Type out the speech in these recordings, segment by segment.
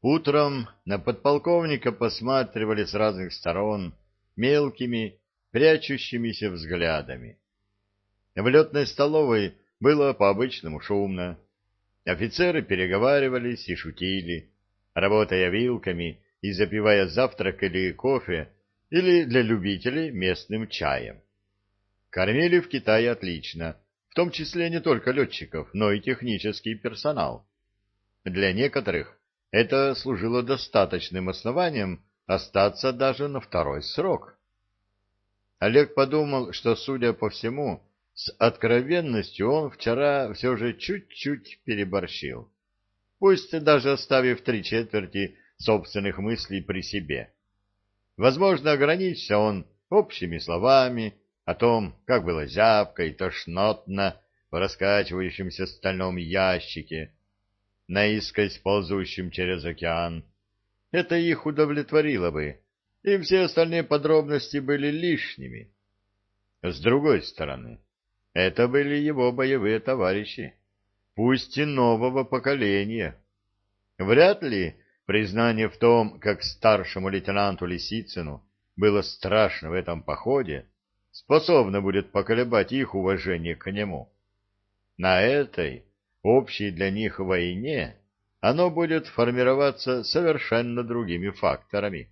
Утром на подполковника посматривали с разных сторон мелкими, прячущимися взглядами. В летной столовой было по-обычному шумно. Офицеры переговаривались и шутили, работая вилками и запивая завтрак или кофе, или для любителей местным чаем. Кормили в Китае отлично, в том числе не только летчиков, но и технический персонал. Для некоторых это служило достаточным основанием остаться даже на второй срок. Олег подумал, что, судя по всему, с откровенностью он вчера все же чуть-чуть переборщил, пусть даже оставив 3/4 собственных мыслей при себе. Возможно, ограничился он общими словами о том, как было зябко и тошнотно в раскачивающемся стальном ящике, наискось ползущем через океан. Это их удовлетворило бы, и все остальные подробности были лишними. С другой стороны, это были его боевые товарищи, пусть и нового поколения. Вряд ли признание в том, как старшему лейтенанту Лисицыну было страшно в этом походе, способно будет поколебать их уважение к нему. На этой, общей для них войне, оно будет формироваться совершенно другими факторами.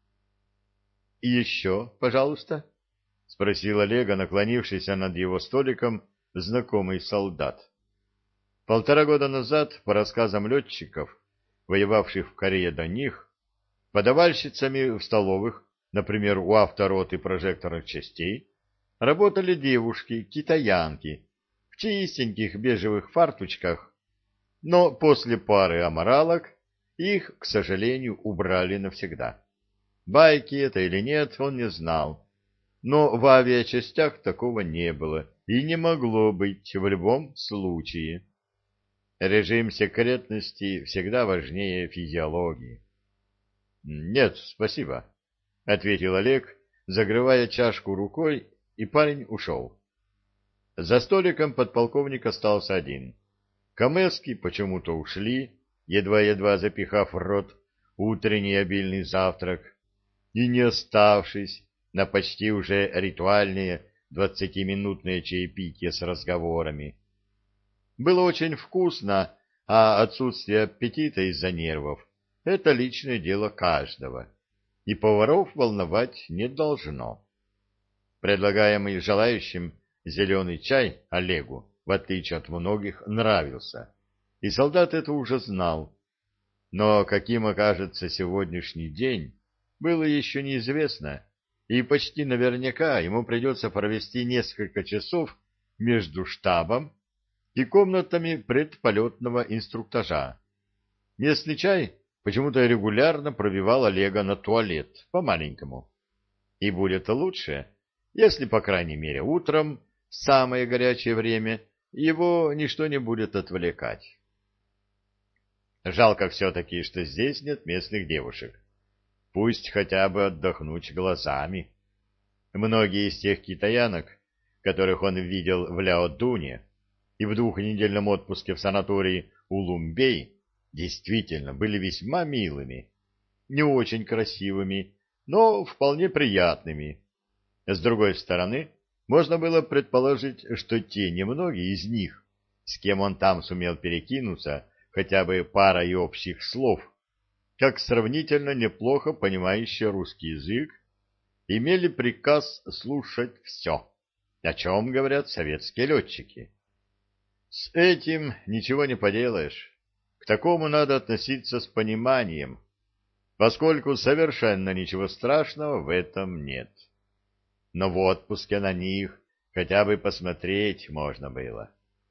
— И еще, пожалуйста, — спросил Олега, наклонившийся над его столиком, знакомый солдат. 1,5 года назад, по рассказам летчиков, воевавших в Корее до них, подавальщицами в столовых, например, у автороты прожекторных частей, работали девушки-китаянки в чистеньких бежевых фарточках, но после пары аморалок их, к сожалению, убрали навсегда. Байки это или нет, он не знал, но в авиачастях такого не было и не могло быть в любом случае. Режим секретности всегда важнее физиологии. — Нет, спасибо, — ответил Олег, закрывая чашку рукой, и парень ушел. За столиком подполковник остался один. Камэски почему-то ушли, едва-едва запихав в рот утренний обильный завтрак, и не оставшись на почти уже ритуальные 20-минутные чаепития с разговорами. Было очень вкусно, а отсутствие аппетита из-за нервов — это личное дело каждого, и поваров волновать не должно. Предлагаемый желающим зеленый чай Олегу, в отличие от многих, нравился, и солдат это уже знал. Но каким окажется сегодняшний день, было еще неизвестно, и почти наверняка ему придется провести несколько часов между штабом и комнатами предполетного инструктажа. Местный чай почему-то регулярно пробивал Олега на туалет, по-маленькому. И будет лучше, если, по крайней мере, утром, в самое горячее время, его ничто не будет отвлекать. Жалко все-таки, что здесь нет местных девушек. Пусть хотя бы отдохнуть глазами. Многие из тех китаянок, которых он видел в Ляодуне и в 2-недельном отпуске в санатории Улумбей, действительно были весьма милыми, не очень красивыми, но вполне приятными. С другой стороны, можно было предположить, что те немногие из них, с кем он там сумел перекинуться хотя бы парой общих слов, как сравнительно неплохо понимающие русский язык, имели приказ слушать все, о чем говорят советские летчики. С этим ничего не поделаешь. К такому надо относиться с пониманием, поскольку совершенно ничего страшного в этом нет. Но в отпуске на них хотя бы посмотреть можно было.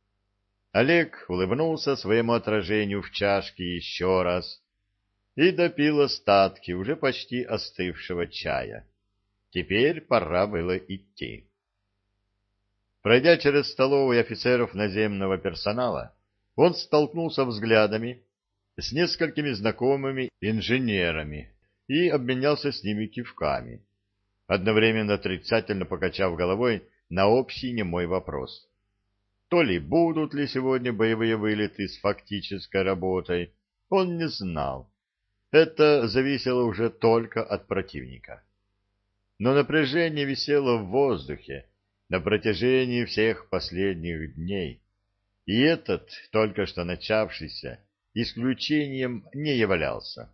Олег улыбнулся своему отражению в чашке еще раз и допил остатки уже почти остывшего чая. Теперь пора было идти. Пройдя через столовую офицеров наземного персонала, он столкнулся взглядами с несколькими знакомыми инженерами и обменялся с ними кивками, одновременно отрицательно покачав головой на общий немой вопрос. То ли будут ли сегодня боевые вылеты с фактической работой, он не знал. это зависело уже только от противника. Но напряжение висело в воздухе на протяжении всех последних дней, и этот, только что начавшийся, исключением не являлся.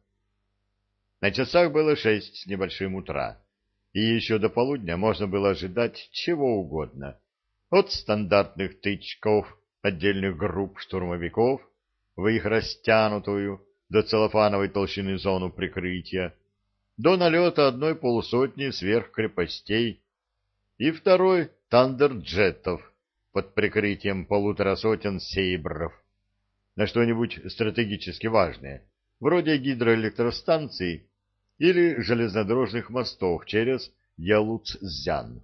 На часах было 6 с небольшим утра, и еще до полудня можно было ожидать чего угодно, от стандартных тычков отдельных групп штурмовиков в их растянутую до целлофановой толщины зону прикрытия, до налета одной полусотни сверхкрепостей и второй тандерджетов под прикрытием 1,5 сейбров на что-нибудь стратегически важное, вроде гидроэлектростанций или железнодорожных мостов через Ялуцзян.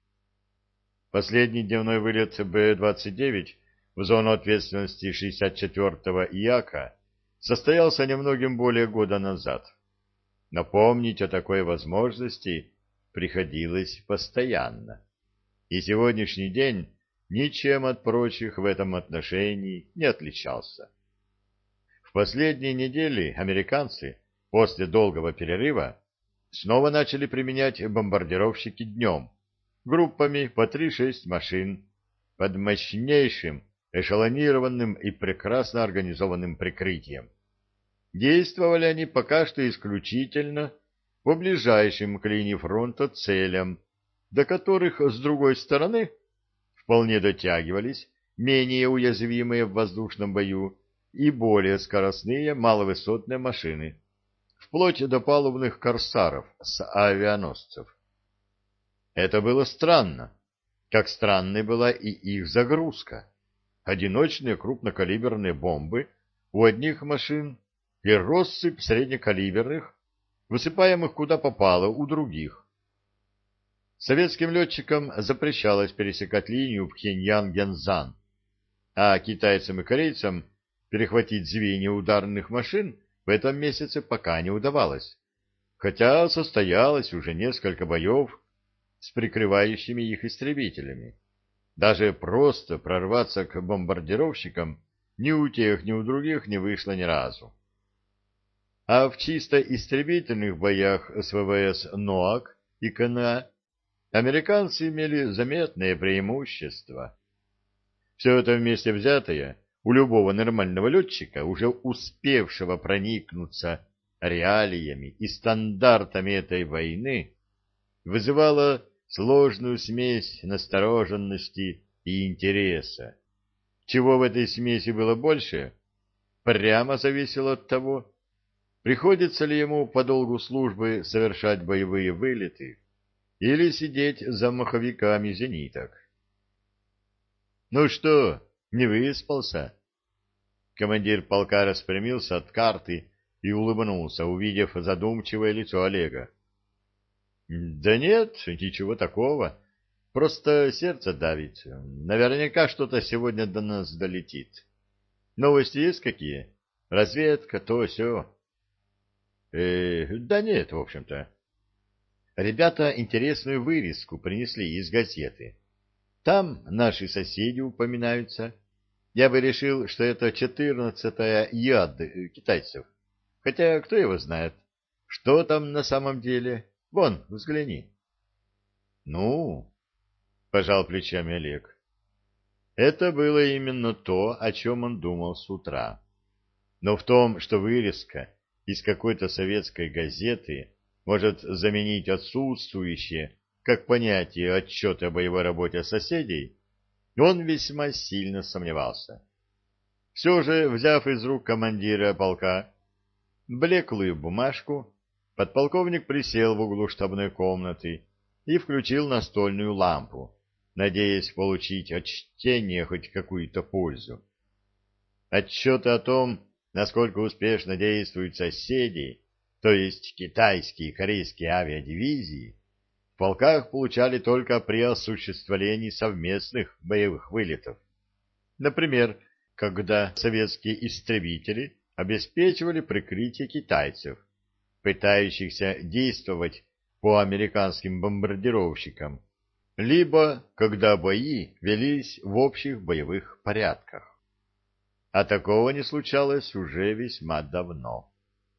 Последний дневной вылет Б-29 в зону ответственности 64-го ИАКа состоялся немногим более года назад. Напомнить о такой возможности приходилось постоянно. И сегодняшний день ничем от прочих в этом отношении не отличался. В последние недели американцы после долгого перерыва снова начали применять бомбардировщики днем, группами по 3-6 машин, под мощнейшим, эшелонированным и прекрасно организованным прикрытием. Действовали они пока что исключительно по ближайшим к линии фронта целям, до которых, с другой стороны, вполне дотягивались менее уязвимые в воздушном бою и более скоростные маловысотные машины, вплоть до палубных корсаров с авианосцев. Это было странно, как странной была и их загрузка. Одиночные крупнокалиберные бомбы у одних машин и россыпь среднекалиберных, высыпаемых куда попало у других. Советским летчикам запрещалось пересекать линию Пхеньян-Гянзан, а китайцам и корейцам перехватить звенья ударных машин в этом месяце пока не удавалось, хотя состоялось уже несколько боев с прикрывающими их истребителями. Даже просто прорваться к бомбардировщикам ни у тех, ни у других не вышло ни разу. А в чисто истребительных боях с ВВС НОАК и КНА американцы имели заметное преимущество. Все это вместе взятое у любого нормального летчика, уже успевшего проникнуться реалиями и стандартами этой войны, вызывало сложную смесь настороженности и интереса. Чего в этой смеси было больше, прямо зависело от того, приходится ли ему по долгу службы совершать боевые вылеты или сидеть за маховиками зениток. «Ну что, не выспался?» Командир полка распрямился от карты и улыбнулся, увидев задумчивое лицо Олега. «Да нет, ничего такого. Просто сердце давит. Наверняка что-то сегодня до нас долетит. Новости есть какие? Разведка, то сё». Да нет, в общем-то. Ребята интересную вырезку принесли из газеты. Там наши соседи упоминаются. Я бы решил, что это 14-я яд китайцев. Хотя кто его знает, что там на самом деле. Вон, взгляни. Ну, пожал плечами Олег. Это было именно то, о чем он думал с утра. Но в том, что вырезка из какой-то советской газеты может заменить отсутствующие, как понятие, отчеты о боевой работе соседей, он весьма сильно сомневался. Все же, взяв из рук командира полка блеклую бумажку, подполковник присел в углу штабной комнаты и включил настольную лампу, надеясь получить от чтения хоть какую-то пользу. Отчеты о том, насколько успешно действуют соседи, то есть китайские и корейские авиадивизии, в полках получали только при осуществлении совместных боевых вылетов. Например, когда советские истребители обеспечивали прикрытие китайцев, пытающихся действовать по американским бомбардировщикам, либо когда бои велись в общих боевых порядках. А такого не случалось уже весьма давно.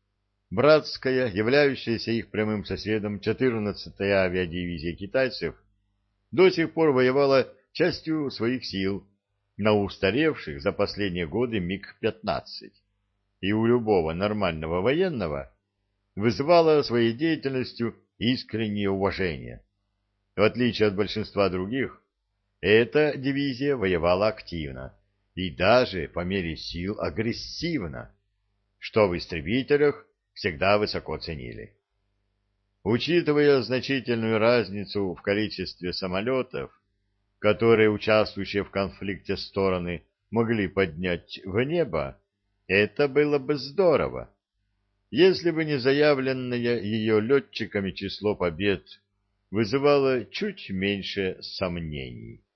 Братская, являющаяся их прямым соседом 14-я авиадивизия китайцев, до сих пор воевала частью своих сил на устаревших за последние годы МиГ-15, и у любого нормального военного вызывала своей деятельностью искреннее уважение. В отличие от большинства других, эта дивизия воевала активно и даже по мере сил агрессивно, что в истребителях всегда высоко ценили. Учитывая значительную разницу в количестве самолетов, которые участвующие в конфликте стороны могли поднять в небо, это было бы здорово, если бы не заявленное ее летчиками число побед вызывало чуть меньше сомнений.